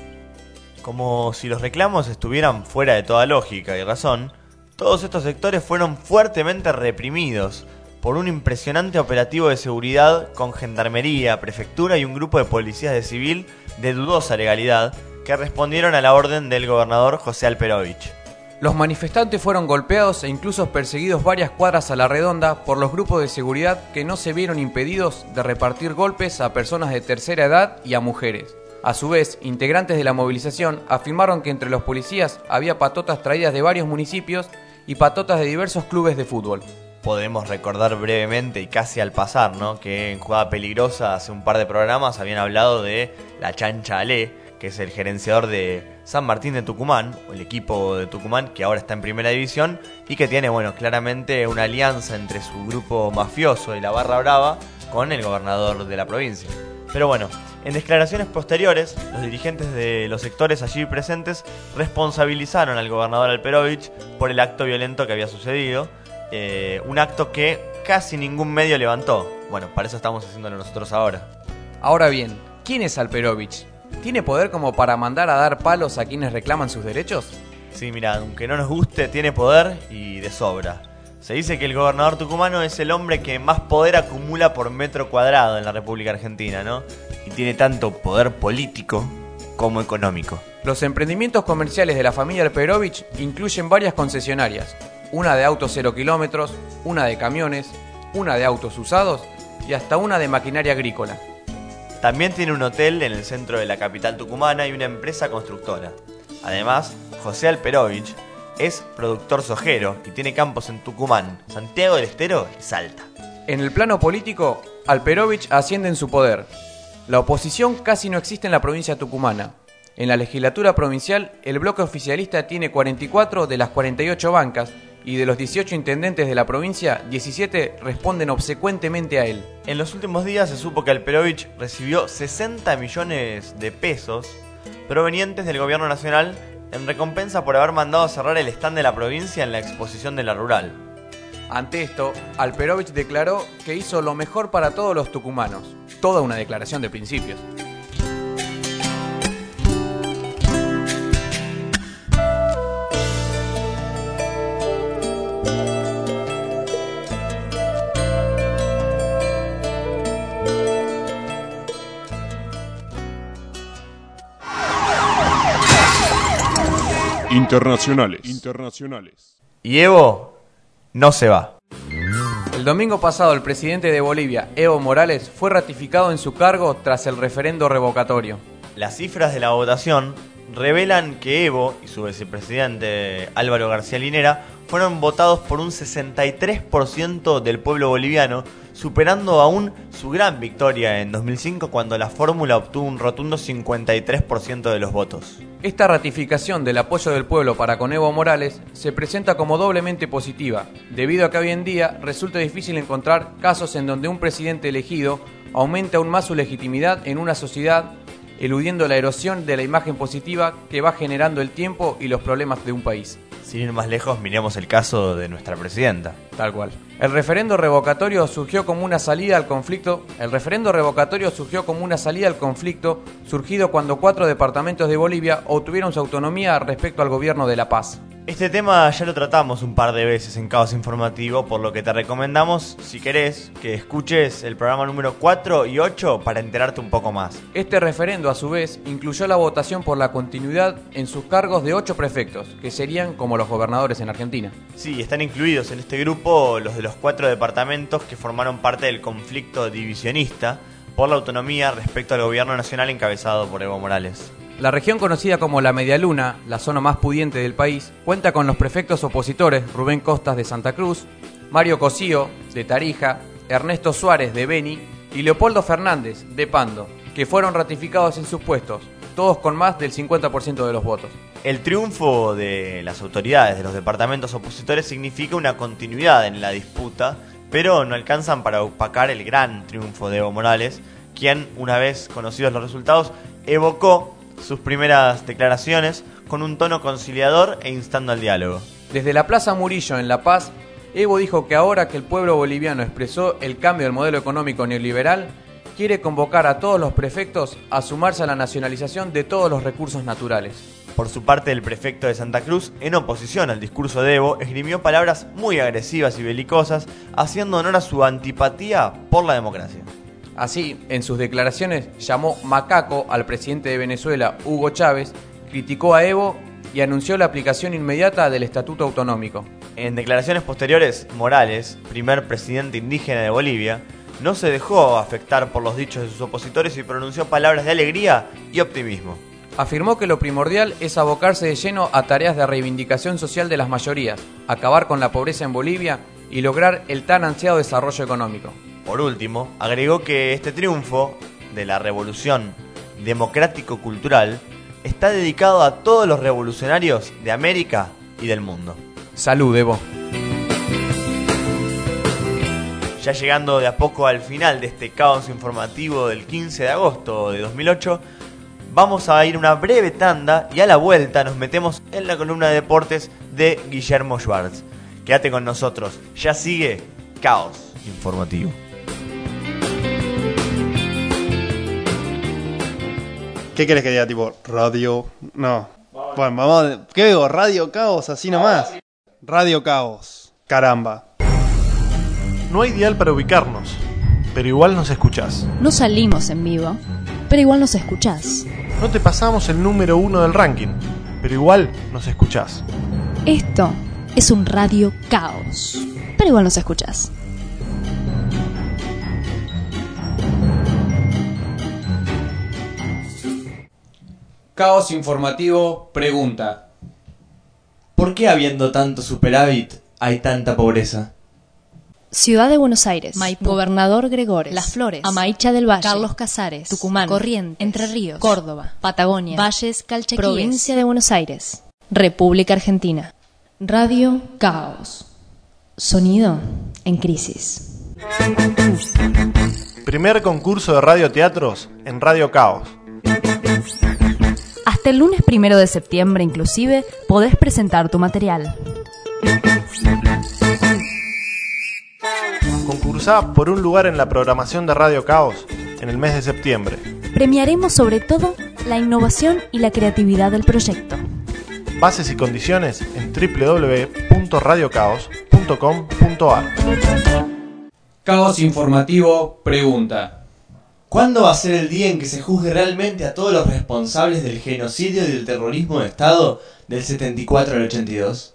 Como si los reclamos estuvieran fuera de toda lógica y razón, todos estos sectores fueron fuertemente reprimidos por un impresionante operativo de seguridad con gendarmería, prefectura y un grupo de policías de civil de dudosa legalidad que respondieron a la orden del gobernador José Alperovich. Los manifestantes fueron golpeados e incluso perseguidos varias cuadras a la redonda por los grupos de seguridad que no se vieron impedidos de repartir golpes a personas de tercera edad y a mujeres. A su vez, integrantes de la movilización afirmaron que entre los policías había patotas traídas de varios municipios y patotas de diversos clubes de fútbol. Podemos recordar brevemente y casi al pasar, ¿no?, que en Jugada Peligrosa hace un par de programas habían hablado de la Chancha Ale, que es el gerenciador de San Martín de Tucumán, o el equipo de Tucumán que ahora está en primera división y que tiene, claramente una alianza entre su grupo mafioso y la Barra Brava con el gobernador de la provincia. Pero bueno, en declaraciones posteriores, los dirigentes de los sectores allí presentes responsabilizaron al gobernador Alperovich por el acto violento que había sucedido, un acto que casi ningún medio levantó. Bueno, para eso estamos haciéndolo nosotros ahora. Ahora bien, ¿quién es Alperovich? ¿Tiene poder como para mandar a dar palos a quienes reclaman sus derechos? Sí, mira, aunque no nos guste, tiene poder y de sobra. Se dice que el gobernador tucumano es el hombre que más poder acumula por metro cuadrado en la República Argentina, ¿no? Y tiene tanto poder político como económico. Los emprendimientos comerciales de la familia Alperovich incluyen varias concesionarias. Una de autos 0 kilómetros, una de camiones, una de autos usados y hasta una de maquinaria agrícola. También tiene un hotel en el centro de la capital tucumana y una empresa constructora. Además, José Alperovich es productor sojero y tiene campos en Tucumán, Santiago del Estero y Salta. En el plano político, Alperovich asciende en su poder. La oposición casi no existe en la provincia tucumana. En la legislatura provincial, el bloque oficialista tiene 44 de las 48 bancas y de los 18 intendentes de la provincia, 17 responden obsecuentemente a él. En los últimos días se supo que Alperovich recibió 60 millones de pesos provenientes del gobierno nacional en recompensa por haber mandado cerrar el stand de la provincia en la exposición de la rural. Ante esto, Alperovich declaró que hizo lo mejor para todos los tucumanos. Toda una declaración de principios. Internacionales. Y Evo no se va. El domingo pasado, el presidente de Bolivia, Evo Morales, fue ratificado en su cargo tras el referendo revocatorio. Las cifras de la votación revelan que Evo y su vicepresidente Álvaro García Linera fueron votados por un 63% del pueblo boliviano, superando aún su gran victoria en 2005 cuando la fórmula obtuvo un rotundo 53% de los votos. Esta ratificación del apoyo del pueblo para con Evo Morales se presenta como doblemente positiva, debido a que hoy en día resulta difícil encontrar casos en donde un presidente elegido aumenta aún más su legitimidad en una sociedad, eludiendo la erosión de la imagen positiva que va generando el tiempo y los problemas de un país. Sin ir más lejos, miremos el caso de nuestra presidenta. Tal cual. El referendo revocatorio surgió como una salida al conflicto. Surgido cuando 4 departamentos de Bolivia obtuvieron su autonomía respecto al gobierno de La Paz. Este tema ya lo tratamos un par de veces en Caos Informativo, por lo que te recomendamos, si querés, que escuches el programa número 4 y 8 para enterarte un poco más. Este referendo, a su vez, incluyó la votación por la continuidad en sus cargos de 8 prefectos, que serían como los gobernadores en Argentina. Sí, están incluidos en este grupo los de los 4 departamentos que formaron parte del conflicto divisionista por la autonomía respecto al gobierno nacional encabezado por Evo Morales. La región conocida como la Medialuna, la zona más pudiente del país, cuenta con los prefectos opositores Rubén Costas de Santa Cruz, Mario Cosío de Tarija, Ernesto Suárez de Beni y Leopoldo Fernández de Pando, que fueron ratificados en sus puestos, todos con más del 50% de los votos. El triunfo de las autoridades de los departamentos opositores significa una continuidad en la disputa, pero no alcanzan para opacar el gran triunfo de Evo Morales, quien, una vez conocidos los resultados, evocó sus primeras declaraciones con un tono conciliador e instando al diálogo. Desde la Plaza Murillo en La Paz, Evo dijo que ahora que el pueblo boliviano expresó el cambio del modelo económico neoliberal, quiere convocar a todos los prefectos a sumarse a la nacionalización de todos los recursos naturales. Por su parte, el prefecto de Santa Cruz, en oposición al discurso de Evo, esgrimió palabras muy agresivas y belicosas, haciendo honor a su antipatía por la democracia. Así, en sus declaraciones llamó macaco al presidente de Venezuela, Hugo Chávez, criticó a Evo y anunció la aplicación inmediata del Estatuto Autonómico. En declaraciones posteriores, Morales, primer presidente indígena de Bolivia, no se dejó afectar por los dichos de sus opositores y pronunció palabras de alegría y optimismo. Afirmó que lo primordial es abocarse de lleno a tareas de reivindicación social de las mayorías, acabar con la pobreza en Bolivia y lograr el tan ansiado desarrollo económico. Por último, agregó que este triunfo de la revolución democrático-cultural está dedicado a todos los revolucionarios de América y del mundo. Salud, Evo. Ya llegando de a poco al final de este caos informativo del 15 de agosto de 2008, vamos a ir una breve tanda y a la vuelta nos metemos en la columna de deportes de Guillermo Schwartz. Quédate con nosotros, ya sigue Caos Informativo. ¿Qué querés que diga? Tipo, radio... No. Bueno, vamos a... ¿Qué digo? Radio Caos, así nomás. Radio Caos. Caramba. No hay dial para ubicarnos, pero igual nos escuchás. No salimos en vivo, pero igual nos escuchás. No te pasamos el número 1 del ranking, pero igual nos escuchás. Esto es un Radio Caos, pero igual nos escuchás. Caos Informativo pregunta: ¿Por qué habiendo tanto superávit hay tanta pobreza? Ciudad de Buenos Aires, Maipú, Gobernador Gregores, Las Flores, Amaicha del Valle, Carlos Casares, Tucumán, Corrientes, Entre Ríos, Córdoba, Patagonia, Valles, Calchaquíes, Provincia de Buenos Aires, República Argentina. Radio Caos. Sonido en crisis. Primer concurso de radioteatros en Radio Caos. Hasta el lunes 1 de septiembre inclusive podés presentar tu material. Concursá por un lugar en la programación de Radio Caos en el mes de septiembre. Premiaremos sobre todo la innovación y la creatividad del proyecto. Bases y condiciones en www.radiocaos.com.ar. Caos Informativo pregunta: ¿cuándo va a ser el día en que se juzgue realmente a todos los responsables del genocidio y del terrorismo de Estado del 74 al 82?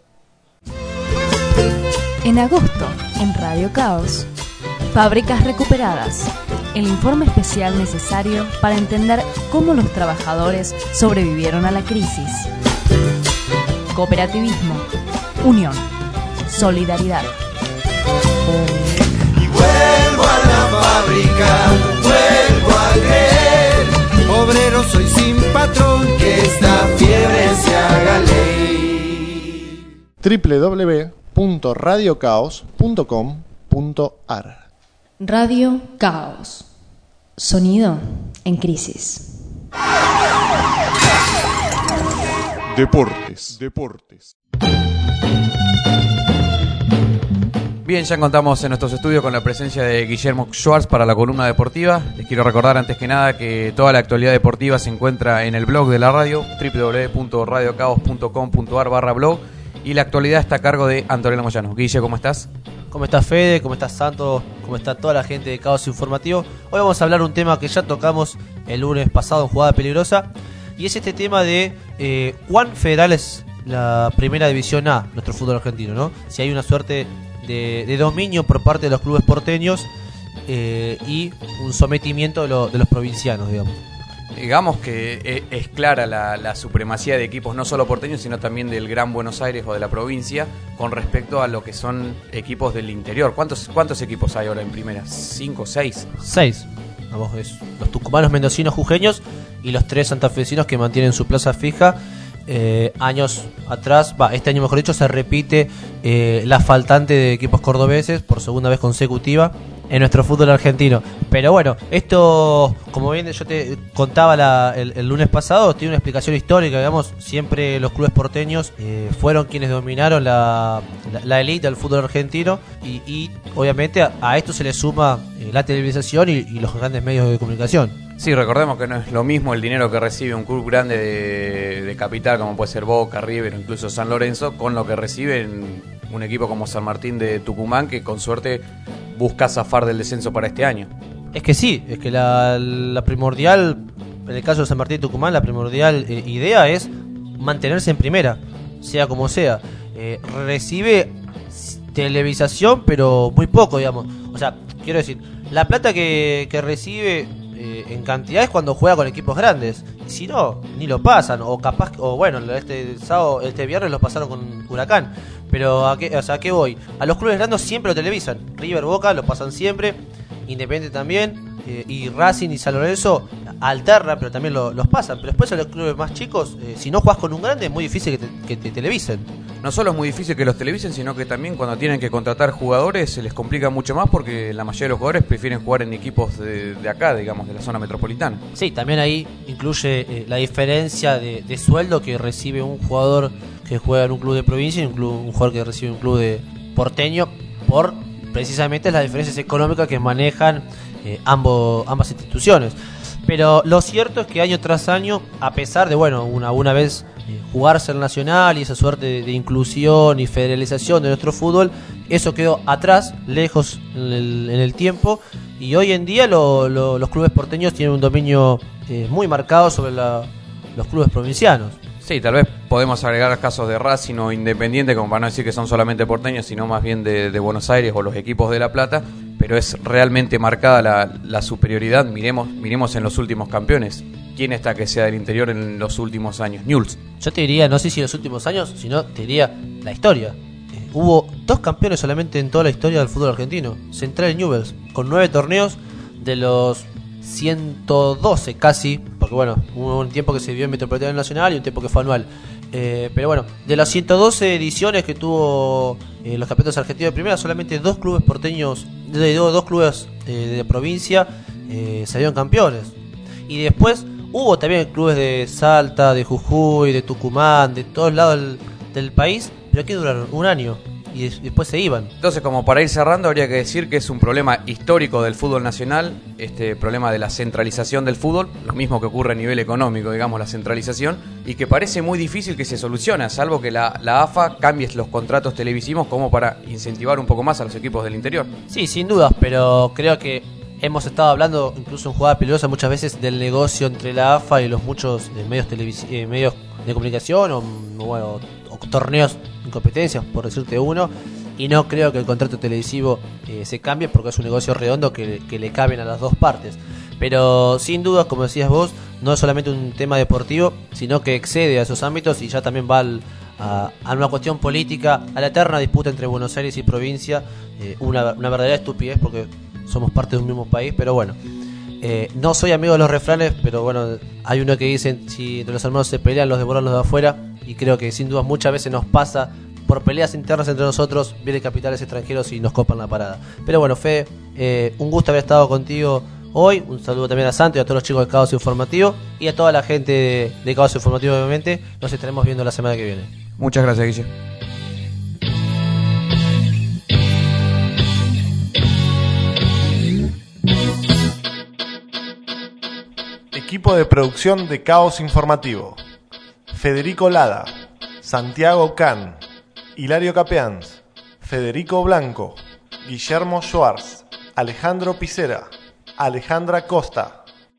En agosto, en Radio Caos, Fábricas Recuperadas, el informe especial necesario para entender cómo los trabajadores sobrevivieron a la crisis. Cooperativismo, unión, solidaridad. Y vuelvo a la fábrica, vuelvo a creer. Obrero soy sin patrón, que esta fiebre se haga ley. www.radiocaos.com.ar. Radio Caos. Sonido en crisis. Deportes. Bien, ya contamos en nuestros estudios con la presencia de Guillermo Schwartz para la columna deportiva. Les quiero recordar antes que nada que toda la actualidad deportiva se encuentra en el blog de la radio, www.radiocaos.com.ar/blog, y la actualidad está a cargo de Antonella Moyano. Guille, ¿cómo estás? ¿Cómo estás, Fede? ¿Cómo estás, Santos? ¿Cómo está toda la gente de Caos Informativo? Hoy vamos a hablar de un tema que ya tocamos el lunes pasado en Jugada Peligrosa, y es este tema de cuán federal es la Primera División A, nuestro fútbol argentino, ¿no? Si hay una suerte de dominio por parte de los clubes porteños y un sometimiento de los provincianos, digamos. Digamos que es clara la supremacía de equipos no solo porteños, sino también del Gran Buenos Aires o de la provincia con respecto a lo que son equipos del interior. ¿Cuántos equipos hay ahora en primera? ¿5, 6? 6. Vamos, es los tucumanos, mendocinos, jujeños y los 3 santafesinos que mantienen su plaza fija. Años atrás, este año mejor dicho, se repite la faltante de equipos cordobeses por segunda vez consecutiva en nuestro fútbol argentino. Pero bueno, esto, como bien yo te contaba el lunes pasado, tiene una explicación histórica, digamos. Siempre los clubes porteños fueron quienes dominaron la élite del fútbol argentino y obviamente a esto se le suma la televisación y los grandes medios de comunicación. Sí, recordemos que no es lo mismo el dinero que recibe un club grande de capital, como puede ser Boca, River o incluso San Lorenzo, con lo que recibe un equipo como San Martín de Tucumán, que con suerte busca zafar del descenso para este año. Es que sí, es que la primordial, en el caso de San Martín de Tucumán, la primordial idea es mantenerse en primera, sea como sea. Recibe televisación, pero muy poco, digamos. O sea, quiero decir, la plata que recibe en cantidades cuando juega con equipos grandes, y si no, ni lo pasan, o capaz, o bueno, este viernes lo pasaron con Huracán. Pero ¿a qué voy? A los clubes grandes siempre lo televisan. River, Boca lo pasan siempre, Independiente también, y Racing y San Lorenzo alternan, pero también los pasan. Pero después a los clubes más chicos, si no jugás con un grande, es muy difícil que te televisen. No solo es muy difícil que los televisen, sino que también cuando tienen que contratar jugadores se les complica mucho más, porque la mayoría de los jugadores prefieren jugar en equipos de acá, digamos, de la zona metropolitana. Sí, también ahí incluye la diferencia de sueldo que recibe un jugador que juega en un club de provincia y un jugador que recibe un club de porteño, por precisamente las diferencias económicas que manejan ambas instituciones. Pero lo cierto es que año tras año, a pesar de, bueno, una vez jugarse el Nacional y esa suerte de inclusión y federalización de nuestro fútbol, eso quedó atrás, lejos en el tiempo, y hoy en día los clubes porteños tienen un dominio muy marcado sobre los clubes provincianos. Sí, tal vez podemos agregar casos de Racing o Independiente, como para no decir que son solamente porteños, sino más bien de Buenos Aires o los equipos de La Plata, pero es realmente marcada la superioridad. Miremos en los últimos campeones. ¿quién está que sea del interior en los últimos años? Newell's. Yo te diría, no sé si los últimos años, sino te diría la historia. Hubo 2 campeones solamente en toda la historia del fútbol argentino. Central y Newell's, con 9 torneos de los 112 casi, porque bueno, hubo un tiempo que se vio en Metropolitano Nacional y un tiempo que fue anual. Pero bueno, de las 112 ediciones que tuvo los campeonatos argentinos de primera, solamente 2 clubes porteños, dos clubes de provincia salieron campeones. Y después hubo también clubes de Salta, de Jujuy, de Tucumán, de todos lados del país, pero que duraron un año y después se iban. Entonces, como para ir cerrando, habría que decir que es un problema histórico del fútbol nacional, este problema de la centralización del fútbol, lo mismo que ocurre a nivel económico, digamos, la centralización, y que parece muy difícil que se solucione, salvo que la AFA cambie los contratos televisivos como para incentivar un poco más a los equipos del interior. Sí, sin dudas, pero creo que hemos estado hablando, incluso en Jugada Peligrosa, muchas veces del negocio entre la AFA y los muchos medios de comunicación o torneos en competencias, por decirte uno, y no creo que el contrato televisivo se cambie porque es un negocio redondo que le caben a las dos partes. Pero sin duda, como decías vos, no es solamente un tema deportivo, sino que excede a esos ámbitos y ya también va a una cuestión política, a la eterna disputa entre Buenos Aires y provincia, una verdadera estupidez porque somos parte de un mismo país, pero bueno. No soy amigo de los refranes, pero bueno, hay uno que dice, si entre los hermanos se pelean, los devoran los de afuera, y creo que sin duda muchas veces nos pasa, por peleas internas entre nosotros, vienen capitales extranjeros y nos copan la parada. Pero bueno, Fede, un gusto haber estado contigo hoy, un saludo también a Santo y a todos los chicos de Caos Informativo, y a toda la gente de Caos Informativo, obviamente, nos estaremos viendo la semana que viene. Muchas gracias, Guille. Equipo de producción de Caos Informativo: Federico Lada, Santiago Can, Hilario Capeans, Federico Blanco, Guillermo Schwartz, Alejandro Picera, Alejandra Costa.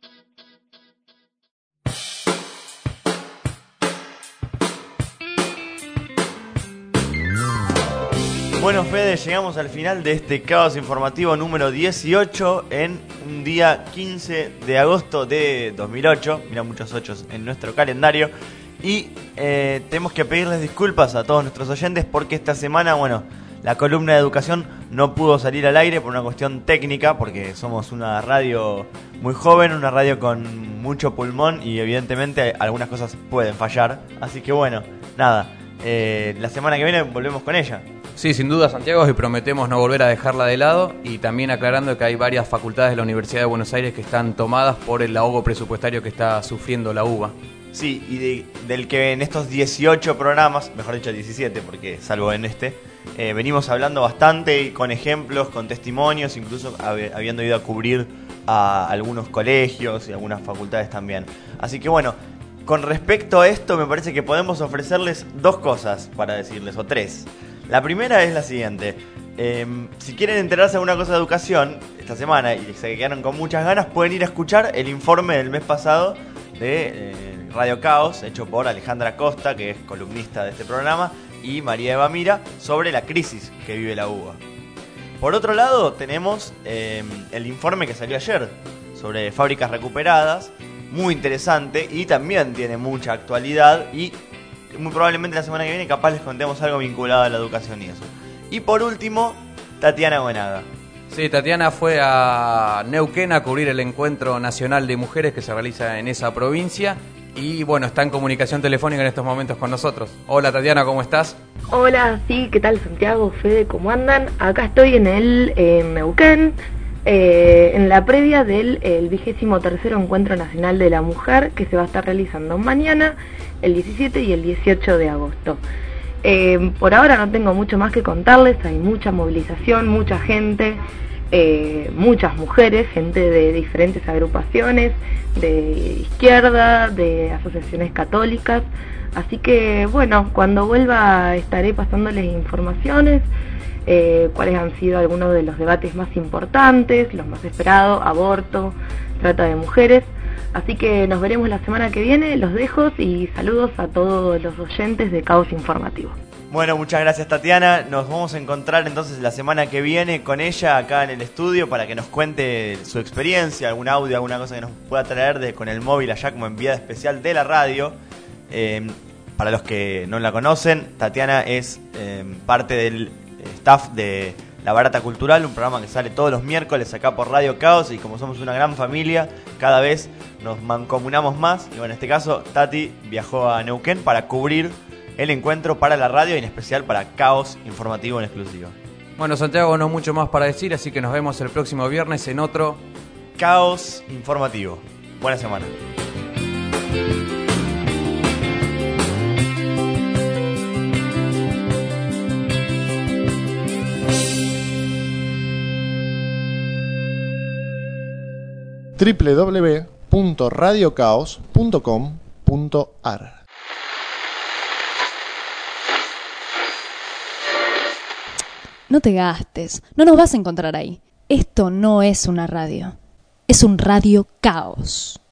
Bueno, Fede, llegamos al final de este Caos Informativo número 18 en un día 15 de agosto de 2008. Mira, muchos 8 en nuestro calendario. Y tenemos que pedirles disculpas a todos nuestros oyentes porque esta semana, bueno, la columna de educación no pudo salir al aire por una cuestión técnica, porque somos una radio muy joven, una radio con mucho pulmón y evidentemente algunas cosas pueden fallar. Así que bueno, nada, la semana que viene volvemos con ella. Sí, sin duda, Santiago, y prometemos no volver a dejarla de lado, y también aclarando que hay varias facultades de la Universidad de Buenos Aires que están tomadas por el ahogo presupuestario que está sufriendo la UBA. Sí, y del que en estos 18 programas, mejor dicho 17, porque salvo en este, venimos hablando bastante y con ejemplos, con testimonios, incluso habiendo ido a cubrir a algunos colegios y algunas facultades también. Así que bueno, con respecto a esto me parece que podemos ofrecerles 2 cosas para decirles, o 3. La primera es la siguiente: si quieren enterarse de alguna cosa de educación esta semana y se quedaron con muchas ganas, pueden ir a escuchar el informe del mes pasado de Radio Caos, hecho por Alejandra Costa, que es columnista de este programa, y María Eva Mira, sobre la crisis que vive la UBA. Por otro lado, tenemos el informe que salió ayer sobre fábricas recuperadas, muy interesante y también tiene mucha actualidad, y muy probablemente la semana que viene capaz les contemos algo vinculado a la educación y eso. Y por último, Tatiana Buenaga. Sí, Tatiana fue a Neuquén a cubrir el Encuentro Nacional de Mujeres que se realiza en esa provincia, y bueno, está en comunicación telefónica en estos momentos con nosotros. Hola Tatiana, ¿cómo estás? Hola, sí, ¿qué tal Santiago, Fede, cómo andan? Acá estoy en el Neuquén, en la previa del 23º Encuentro Nacional de la Mujer, que se va a estar realizando mañana, el 17 y el 18 de agosto. Por ahora no tengo mucho más que contarles, hay mucha movilización, mucha gente, muchas mujeres, gente de diferentes agrupaciones, de izquierda, de asociaciones católicas, así que bueno, cuando vuelva estaré pasándoles informaciones, cuáles han sido algunos de los debates más importantes, los más esperados: aborto, trata de mujeres. Así que nos veremos la semana que viene, los dejo y saludos a todos los oyentes de Caos Informativo. Bueno, muchas gracias Tatiana, nos vamos a encontrar entonces la semana que viene con ella acá en el estudio para que nos cuente su experiencia, algún audio, alguna cosa que nos pueda traer con el móvil allá como enviada especial de la radio. Para los que no la conocen, Tatiana es parte del staff de La Barata Cultural, un programa que sale todos los miércoles acá por Radio Caos, y como somos una gran familia, cada vez nos mancomunamos más. Y bueno, en este caso, Tati viajó a Neuquén para cubrir el encuentro para la radio y en especial para Caos Informativo en exclusiva. Bueno, Santiago, no mucho más para decir, así que nos vemos el próximo viernes en otro Caos Informativo. Buena semana. www.radiocaos.com.ar. No te gastes, no nos vas a encontrar ahí. Esto no es una radio, es un radio caos.